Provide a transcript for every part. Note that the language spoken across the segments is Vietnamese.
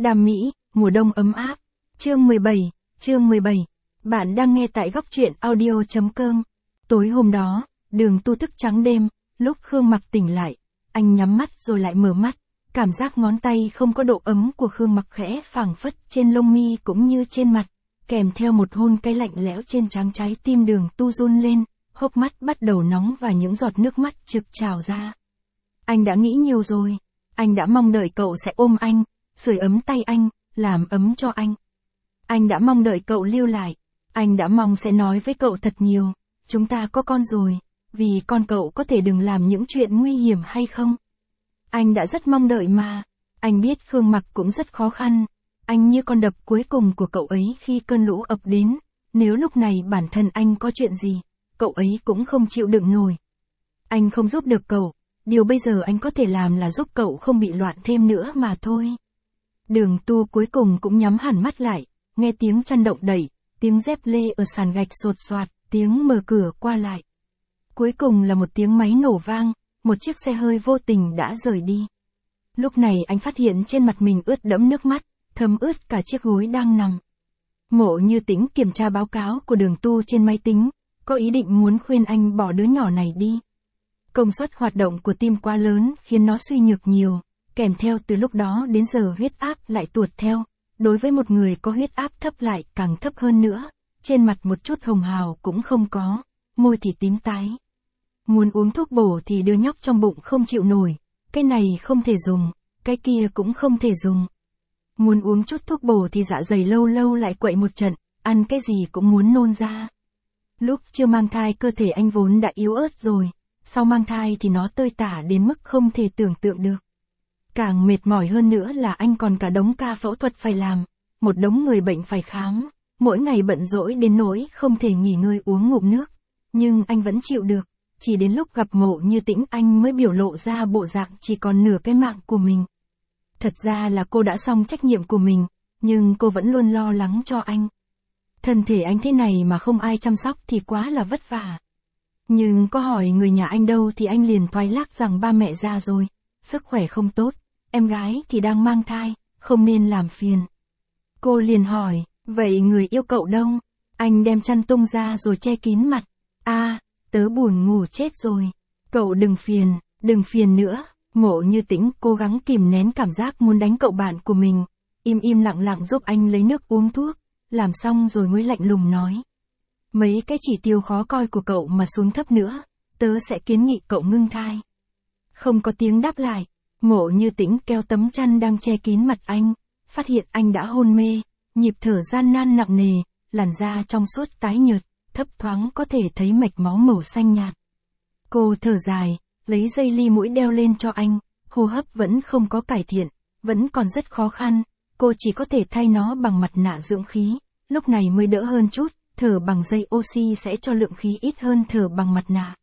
Đam mỹ, mùa đông ấm áp. Chương 17. Bạn đang nghe tại góc truyện audio.com. Tối hôm đó, Đường Tu thức trắng đêm, lúc Khương Mặc tỉnh lại, anh nhắm mắt rồi lại mở mắt, cảm giác ngón tay không có độ ấm của Khương Mặc khẽ phảng phất trên lông mi cũng như trên mặt, kèm theo một hôn cay lạnh lẽo trên trán. Trái tim Đường Tu run lên, hốc mắt bắt đầu nóng và những giọt nước mắt trực trào ra. Anh đã nghĩ nhiều rồi, anh đã mong đợi cậu sẽ ôm anh, sưởi ấm tay anh, làm ấm cho anh. Anh đã mong đợi cậu lưu lại, anh đã mong sẽ nói với cậu thật nhiều, chúng ta có con rồi, vì con cậu có thể đừng làm những chuyện nguy hiểm hay không. Anh đã rất mong đợi mà, anh biết Khương Mặc cũng rất khó khăn, anh như con đập cuối cùng của cậu ấy khi cơn lũ ập đến, nếu lúc này bản thân anh có chuyện gì, cậu ấy cũng không chịu đựng nổi. Anh không giúp được cậu, điều bây giờ anh có thể làm là giúp cậu không bị loạn thêm nữa mà thôi. Đường Tu cuối cùng cũng nhắm hẳn mắt lại, nghe tiếng chân động đẩy, tiếng dép lê ở sàn gạch sột soạt, tiếng mở cửa qua lại. Cuối cùng là một tiếng máy nổ vang, một chiếc xe hơi vô tình đã rời đi. Lúc này anh phát hiện trên mặt mình ướt đẫm nước mắt, thấm ướt cả chiếc gối đang nằm. Mộ Như Tĩnh kiểm tra báo cáo của Đường Tu trên máy tính, có ý định muốn khuyên anh bỏ đứa nhỏ này đi. Công suất hoạt động của tim quá lớn khiến nó suy nhược nhiều, kèm theo từ lúc đó đến giờ huyết áp lại tuột theo. Đối với một người có huyết áp thấp lại càng thấp hơn nữa, trên mặt một chút hồng hào cũng không có, môi thì tím tái. Muốn uống thuốc bổ thì đứa nhóc trong bụng không chịu nổi, cái này không thể dùng, cái kia cũng không thể dùng. Muốn uống chút thuốc bổ thì dạ dày lâu lâu lại quậy một trận, ăn cái gì cũng muốn nôn ra. Lúc chưa mang thai cơ thể anh vốn đã yếu ớt rồi, sau mang thai thì nó tơi tả đến mức không thể tưởng tượng được. Càng mệt mỏi hơn nữa là anh còn cả đống ca phẫu thuật phải làm, một đống người bệnh phải khám, mỗi ngày bận rỗi đến nỗi không thể nghỉ ngơi uống ngụm nước. Nhưng anh vẫn chịu được, chỉ đến lúc gặp Mộ Như Tĩnh anh mới biểu lộ ra bộ dạng chỉ còn nửa cái mạng của mình. Thật ra là cô đã xong trách nhiệm của mình, nhưng cô vẫn luôn lo lắng cho anh. Thân thể anh thế này mà không ai chăm sóc thì quá là vất vả. Nhưng có hỏi người nhà anh đâu thì anh liền thoái lác rằng ba mẹ già rồi, sức khỏe không tốt, em gái thì đang mang thai, không nên làm phiền. Cô liền hỏi, vậy người yêu cậu đâu? Anh đem chăn tung ra rồi che kín mặt. Tớ buồn ngủ chết rồi. Cậu đừng phiền nữa. Mộ Như Tĩnh cố gắng kìm nén cảm giác muốn đánh cậu bạn của mình, im lặng giúp anh lấy nước uống thuốc, làm xong rồi mới lạnh lùng nói. Mấy cái chỉ tiêu khó coi của cậu mà xuống thấp nữa, tớ sẽ kiến nghị cậu ngưng thai. Không có tiếng đáp lại, Mộ Như Tĩnh kéo tấm chăn đang che kín mặt anh, phát hiện anh đã hôn mê, nhịp thở gian nan nặng nề, làn da trong suốt tái nhợt, thấp thoáng có thể thấy mạch máu màu xanh nhạt. Cô thở dài, lấy dây ly mũi đeo lên cho anh, hô hấp vẫn không có cải thiện, vẫn còn rất khó khăn, cô chỉ có thể thay nó bằng mặt nạ dưỡng khí, lúc này mới đỡ hơn chút, thở bằng dây oxy sẽ cho lượng khí ít hơn thở bằng mặt nạ.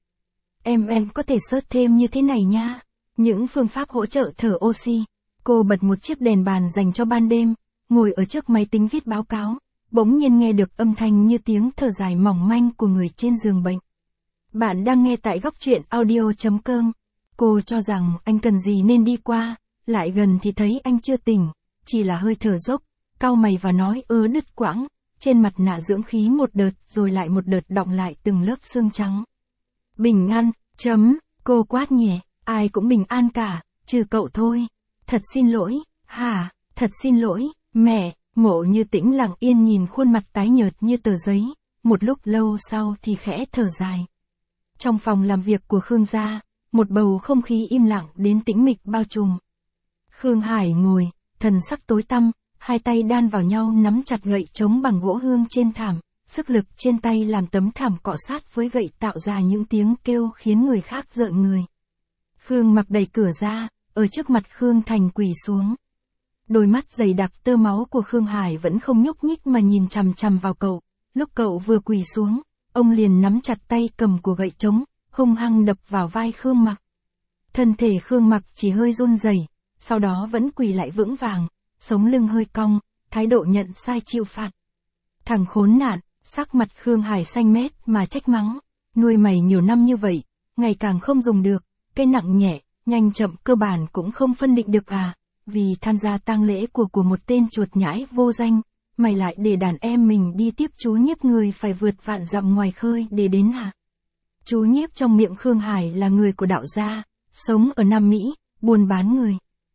Em có thể search thêm như thế này nha, những phương pháp hỗ trợ thở oxy. Cô bật một chiếc đèn bàn dành cho ban đêm, ngồi ở trước máy tính viết báo cáo, bỗng nhiên nghe được âm thanh như tiếng thở dài mỏng manh của người trên giường bệnh. Bạn đang nghe tại góc truyện audio.com. Cô cho rằng anh cần gì nên đi qua, lại gần thì thấy anh chưa tỉnh, chỉ là hơi thở dốc, cau mày và nói đứt quãng, trên mặt nạ dưỡng khí một đợt rồi lại một đợt đọng lại từng lớp xương trắng. Bình an, cô quát nhẹ, ai cũng bình an cả, trừ cậu thôi. Thật xin lỗi, thật xin lỗi, mẹ. Mộ Như Tĩnh lặng yên nhìn khuôn mặt tái nhợt như tờ giấy, một lúc lâu sau thì khẽ thở dài. Trong phòng làm việc của Khương gia, một bầu không khí im lặng đến tĩnh mịch bao trùm. Khương Hải ngồi, thần sắc tối tăm, hai tay đan vào nhau nắm chặt gậy trống bằng gỗ hương trên thảm, sức lực trên tay làm tấm thảm cọ sát với gậy tạo ra những tiếng kêu khiến người khác rợn người. Khương Mặc đẩy cửa ra, ở trước mặt Khương Thành quỳ xuống. Đôi mắt dày đặc tơ máu của Khương Hải vẫn không nhúc nhích mà nhìn chằm chằm vào cậu, lúc cậu vừa quỳ xuống, ông liền nắm chặt tay cầm của gậy trống, hung hăng đập vào vai Khương Mặc. Thân thể Khương Mặc chỉ hơi run rẩy, sau đó vẫn quỳ lại vững vàng, sống lưng hơi cong, thái độ nhận sai chịu phạt. Thằng khốn nạn, sắc mặt Khương Hải xanh mét mà trách mắng, nuôi mày nhiều năm như vậy, ngày càng không dùng được, cái nặng nhẹ, nhanh chậm cơ bản cũng không phân định được à, vì tham gia tang lễ của một tên chuột nhãi vô danh, mày lại để đàn em mình đi tiếp chú Nhiếp người phải vượt vạn dặm ngoài khơi để đến hả? Chú Nhiếp trong miệng Khương Hải là người của đạo gia, sống ở Nam Mỹ, buôn bán người.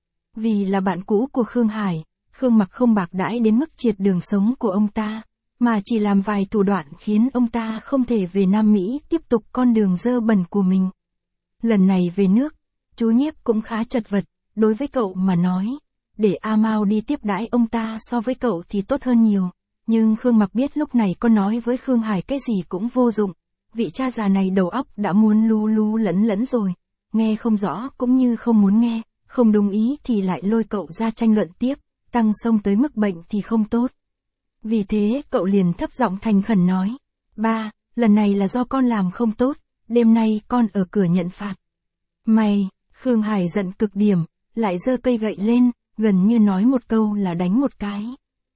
Vì là bạn cũ của Khương Hải, Khương Mặc không bạc đãi đến mức triệt đường sống của ông ta, mà chỉ làm vài thủ đoạn khiến ông ta không thể về Nam Mỹ tiếp tục con đường dơ bẩn của mình. Lần này về nước, chú Nhiếp cũng khá chật vật, đối với cậu mà nói, để A Mao đi tiếp đãi ông ta so với cậu thì tốt hơn nhiều. Nhưng Khương Mặc biết lúc này có nói với Khương Hải cái gì cũng vô dụng, vị cha già này đầu óc đã muốn lu lu lẫn lẫn rồi, nghe không rõ cũng như không muốn nghe, không đồng ý thì lại lôi cậu ra tranh luận tiếp, tăng xông tới mức bệnh thì không tốt. Vì thế cậu liền thấp giọng thành khẩn nói, ba, lần này là do con làm không tốt, đêm nay con ở cửa nhận phạt. Mày, Khương Hải giận cực điểm, lại giơ cây gậy lên, gần như nói một câu là đánh một cái.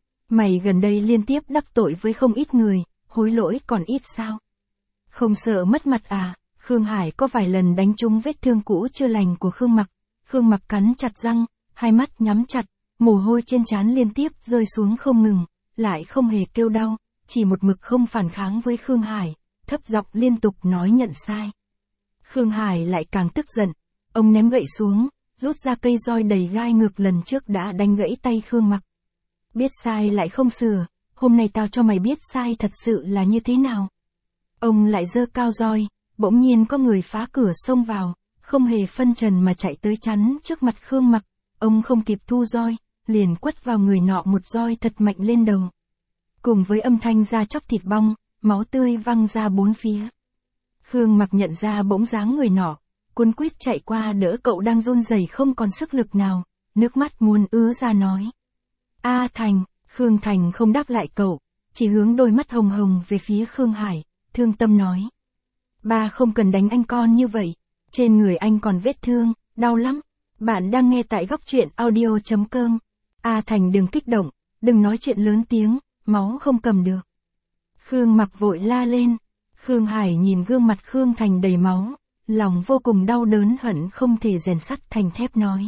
Mày gần đây liên tiếp đắc tội với không ít người, hối lỗi còn ít sao? Không sợ mất mặt à? Khương Hải có vài lần đánh trúng vết thương cũ chưa lành của Khương Mặc. Khương Mặc cắn chặt răng, hai mắt nhắm chặt, mồ hôi trên trán liên tiếp rơi xuống không ngừng, lại không hề kêu đau, chỉ một mực không phản kháng với Khương Hải, thấp giọng liên tục nói nhận sai. Khương Hải lại càng tức giận, ông ném gậy xuống, rút ra cây roi đầy gai ngược lần trước đã đánh gãy tay Khương Mặc. Biết sai lại không sửa, hôm nay tao cho mày biết sai thật sự là như thế nào. Ông lại giơ cao roi, bỗng nhiên có người phá cửa xông vào, không hề phân trần mà chạy tới chắn trước mặt Khương Mặc, ông không kịp thu roi, liền quất vào người nọ một roi thật mạnh lên đầu. Cùng với âm thanh da chóc thịt bong, máu tươi văng ra bốn phía. Khương Mặc nhận ra bỗng dáng người nọ, cuống quýt chạy qua đỡ cậu đang run rẩy không còn sức lực nào, nước mắt muốn ứa ra nói. A Thành, Khương Thành không đáp lại cậu, chỉ hướng đôi mắt hồng hồng về phía Khương Hải, thương tâm nói. Ba không cần đánh anh con như vậy, trên người anh còn vết thương, đau lắm. Bạn đang nghe tại góc truyện audio.com. A Thành đừng kích động, đừng nói chuyện lớn tiếng, máu không cầm được. Khương Mặc vội la lên. Khương Hải nhìn gương mặt Khương Thành đầy máu, lòng vô cùng đau đớn hận không thể rèn sắt thành thép nói.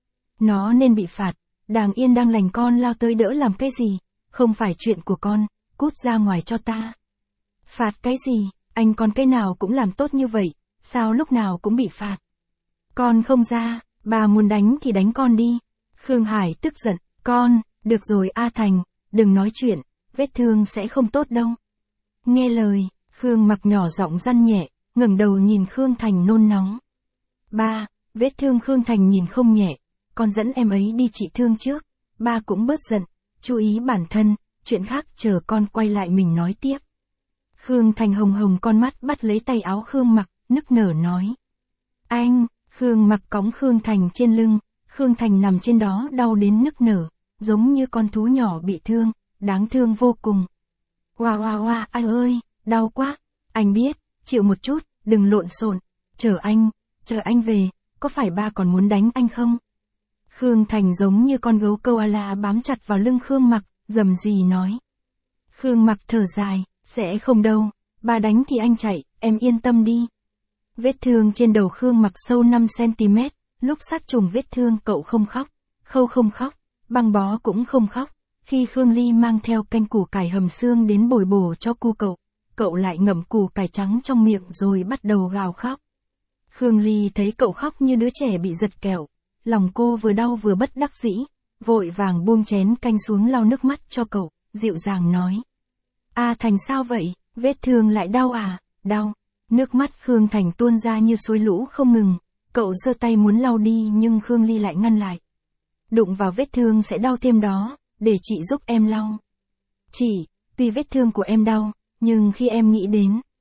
Nó nên bị phạt, đang yên đang lành con lao tới đỡ làm cái gì, không phải chuyện của con, cút ra ngoài cho ta. Phạt cái gì, anh con cái nào cũng làm tốt như vậy, sao lúc nào cũng bị phạt. Con không ra, bà muốn đánh thì đánh con đi. Khương Hải tức giận, con, được rồi A Thành, đừng nói chuyện, vết thương sẽ không tốt đâu. Nghe lời, Khương Mặc nhỏ giọng răn nhẹ, ngẩng đầu nhìn Khương Thành nôn nóng. Ba, vết thương Khương Thành nhìn không nhẹ, con dẫn em ấy đi trị thương trước, ba cũng bớt giận, chú ý bản thân, chuyện khác chờ con quay lại mình nói tiếp. Khương Thành hồng hồng con mắt bắt lấy tay áo Khương Mặc, nức nở nói. Anh, Khương Mặc cõng Khương Thành trên lưng, Khương Thành nằm trên đó đau đến nức nở, giống như con thú nhỏ bị thương, đáng thương vô cùng. Oa oa oa, anh ơi, đau quá, anh biết, chịu một chút, đừng lộn xộn, chờ anh về, có phải ba còn muốn đánh anh không? Khương Thành giống như con gấu koala bám chặt vào lưng Khương Mặc, rầm rì nói. Khương Mặc thở dài, sẽ không đâu, ba đánh thì anh chạy, em yên tâm đi. Vết thương trên đầu Khương Mặc sâu 5cm, lúc sát trùng vết thương cậu không khóc, Khâu không khóc, băng bó cũng không khóc. Khi Khương Ly mang theo canh củ cải hầm xương đến bồi bổ cho cu cậu lại ngậm củ cải trắng trong miệng rồi bắt đầu gào khóc. Khương Ly thấy cậu khóc như đứa trẻ bị giật kẹo, lòng cô vừa đau vừa bất đắc dĩ, vội vàng buông chén canh xuống lau nước mắt cho cậu, dịu dàng nói. A Thành sao vậy, vết thương lại đau à, đau. Nước mắt Khương Thành tuôn ra như suối lũ không ngừng, cậu giơ tay muốn lau đi nhưng Khương Ly lại ngăn lại. Đụng vào vết thương sẽ đau thêm đó, để chị giúp em lau. Chị, tuy vết thương của em đau, nhưng khi em nghĩ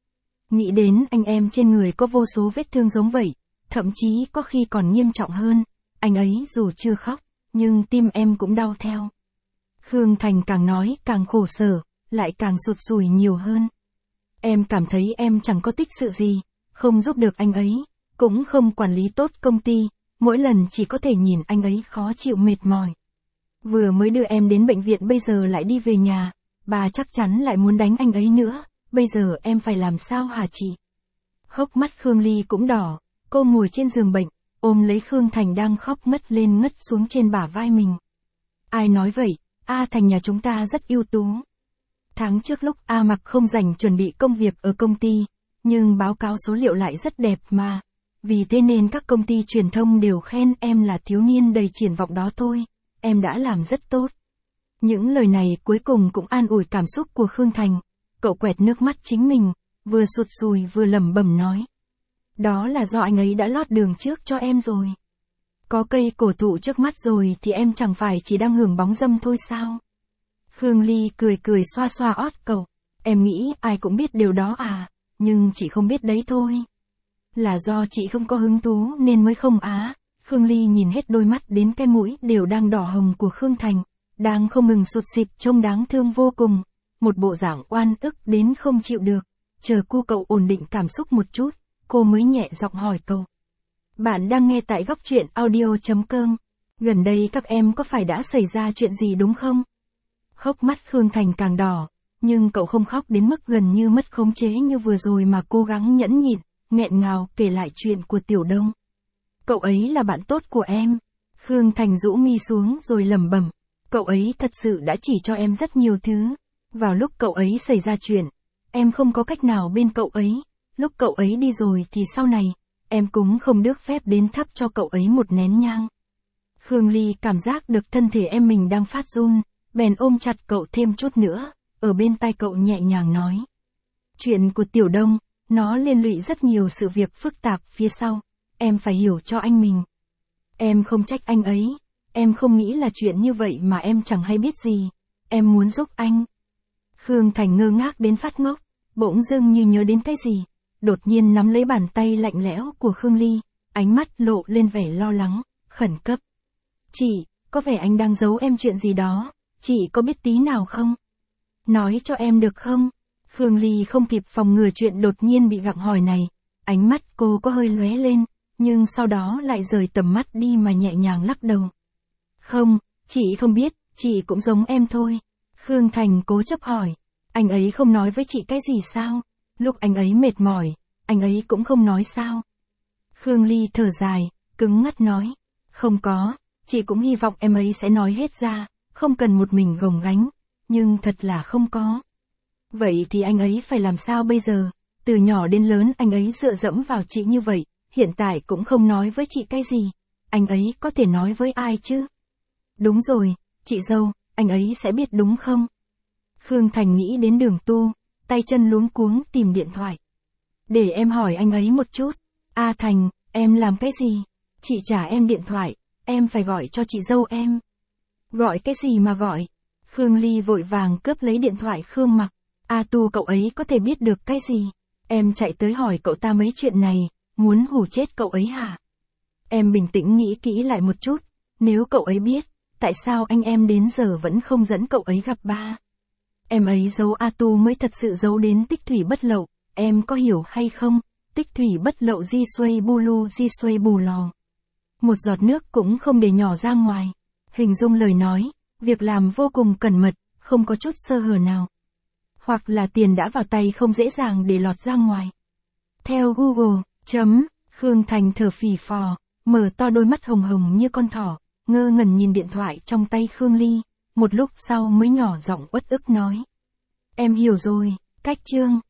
đến anh em trên người có vô số vết thương giống vậy, thậm chí có khi còn nghiêm trọng hơn, anh ấy dù chưa khóc, nhưng tim em cũng đau theo. Khương Thành càng nói càng khổ sở, lại càng sụt sùi nhiều hơn. Em cảm thấy em chẳng có tích sự gì, không giúp được anh ấy, cũng không quản lý tốt công ty, mỗi lần chỉ có thể nhìn anh ấy khó chịu mệt mỏi. Vừa mới đưa em đến bệnh viện bây giờ lại đi về nhà, bà chắc chắn lại muốn đánh anh ấy nữa, bây giờ em phải làm sao hả chị? Hốc mắt Khương Ly cũng đỏ, cô ngồi trên giường bệnh, ôm lấy Khương Thành đang khóc ngất lên ngất xuống trên bả vai mình. Ai nói vậy, A Thành nhà chúng ta rất ưu tú. Tháng trước lúc A Mặc không rảnh chuẩn bị công việc ở công ty, nhưng báo cáo số liệu lại rất đẹp mà. Vì thế nên các công ty truyền thông đều khen em là thiếu niên đầy triển vọng đó thôi, em đã làm rất tốt. Những lời này cuối cùng cũng an ủi cảm xúc của Khương Thành, cậu quẹt nước mắt chính mình, vừa sụt sùi vừa lẩm bẩm nói. Đó là do anh ấy đã lót đường trước cho em rồi. Có cây cổ thụ trước mắt rồi thì em chẳng phải chỉ đang hưởng bóng dâm thôi sao? Khương Ly cười cười xoa xoa ót cậu, em nghĩ ai cũng biết điều đó à, nhưng chị không biết đấy thôi. Là do chị không có hứng thú nên mới không á. Khương Ly nhìn hết đôi mắt đến cái mũi đều đang đỏ hồng của Khương Thành, đang không ngừng sụt sịt trông đáng thương vô cùng, một bộ dạng oan ức đến không chịu được. Chờ cu cậu ổn định cảm xúc một chút, cô mới nhẹ giọng hỏi cậu. Bạn đang nghe tại góc truyện audio.com. Gần đây các em có phải đã xảy ra chuyện gì đúng không? Hốc mắt Khương Thành càng đỏ, nhưng cậu không khóc đến mức gần như mất khống chế như vừa rồi mà cố gắng nhẫn nhịn, nghẹn ngào kể lại chuyện của Tiểu Đông. Cậu ấy là bạn tốt của em. Khương Thành rũ mi xuống rồi lẩm bẩm. Cậu ấy thật sự đã chỉ cho em rất nhiều thứ. Vào lúc cậu ấy xảy ra chuyện, em không có cách nào bên cậu ấy. Lúc cậu ấy đi rồi thì sau này, em cũng không được phép đến thắp cho cậu ấy một nén nhang. Khương Ly cảm giác được thân thể em mình đang phát run, bèn ôm chặt cậu thêm chút nữa, ở bên tai cậu nhẹ nhàng nói. Chuyện của Tiểu Đông, nó liên lụy rất nhiều sự việc phức tạp phía sau, em phải hiểu cho anh mình. Em không trách anh ấy, em không nghĩ là chuyện như vậy mà em chẳng hay biết gì, em muốn giúp anh. Khương Thành ngơ ngác đến phát ngốc, bỗng dưng như nhớ đến cái gì, đột nhiên nắm lấy bàn tay lạnh lẽo của Khương Ly, ánh mắt lộ lên vẻ lo lắng, khẩn cấp. Chị, có vẻ anh đang giấu em chuyện gì đó, chị có biết tí nào không? Nói cho em được không? Khương Ly không kịp phòng ngừa chuyện đột nhiên bị gặng hỏi này, ánh mắt cô có hơi lóe lên, nhưng sau đó lại rời tầm mắt đi mà nhẹ nhàng lắc đầu. Không, chị không biết, chị cũng giống em thôi. Khương Thành cố chấp hỏi, anh ấy không nói với chị cái gì sao? Lúc anh ấy mệt mỏi, anh ấy cũng không nói sao? Khương Ly thở dài, cứng ngắt nói, không có, chị cũng hy vọng em ấy sẽ nói hết ra, không cần một mình gồng gánh, nhưng thật là không có. Vậy thì anh ấy phải làm sao bây giờ? Từ nhỏ đến lớn anh ấy dựa dẫm vào chị như vậy, hiện tại cũng không nói với chị cái gì. Anh ấy có thể nói với ai chứ? Đúng rồi, chị dâu, anh ấy sẽ biết đúng không? Khương Thành nghĩ đến Đường Tu, tay chân luống cuống tìm điện thoại. Để em hỏi anh ấy một chút. A Thành, em làm cái gì? Chị trả em điện thoại, em phải gọi cho chị dâu em. Gọi cái gì mà gọi? Khương Ly vội vàng cướp lấy điện thoại Khương Mặc. A Tu cậu ấy có thể biết được cái gì? Em chạy tới hỏi cậu ta mấy chuyện này, muốn hù chết cậu ấy hả? Em bình tĩnh nghĩ kỹ lại một chút, nếu cậu ấy biết, tại sao anh em đến giờ vẫn không dẫn cậu ấy gặp ba? Em ấy giấu A Tu mới thật sự giấu đến tích thủy bất lậu, em có hiểu hay không? Tích thủy bất lậu di xuây bu lu di xuây bù lò. Một giọt nước cũng không để nhỏ ra ngoài. Hình dung lời nói, việc làm vô cùng cẩn mật, không có chút sơ hở nào. Hoặc là tiền đã vào tay không dễ dàng để lọt ra ngoài. Theo Google, Khương Thành thở phì phò, mở to đôi mắt hồng hồng như con thỏ, ngơ ngẩn nhìn điện thoại trong tay Khương Ly, một lúc sau mới nhỏ giọng uất ức nói. Em hiểu rồi, cách chương.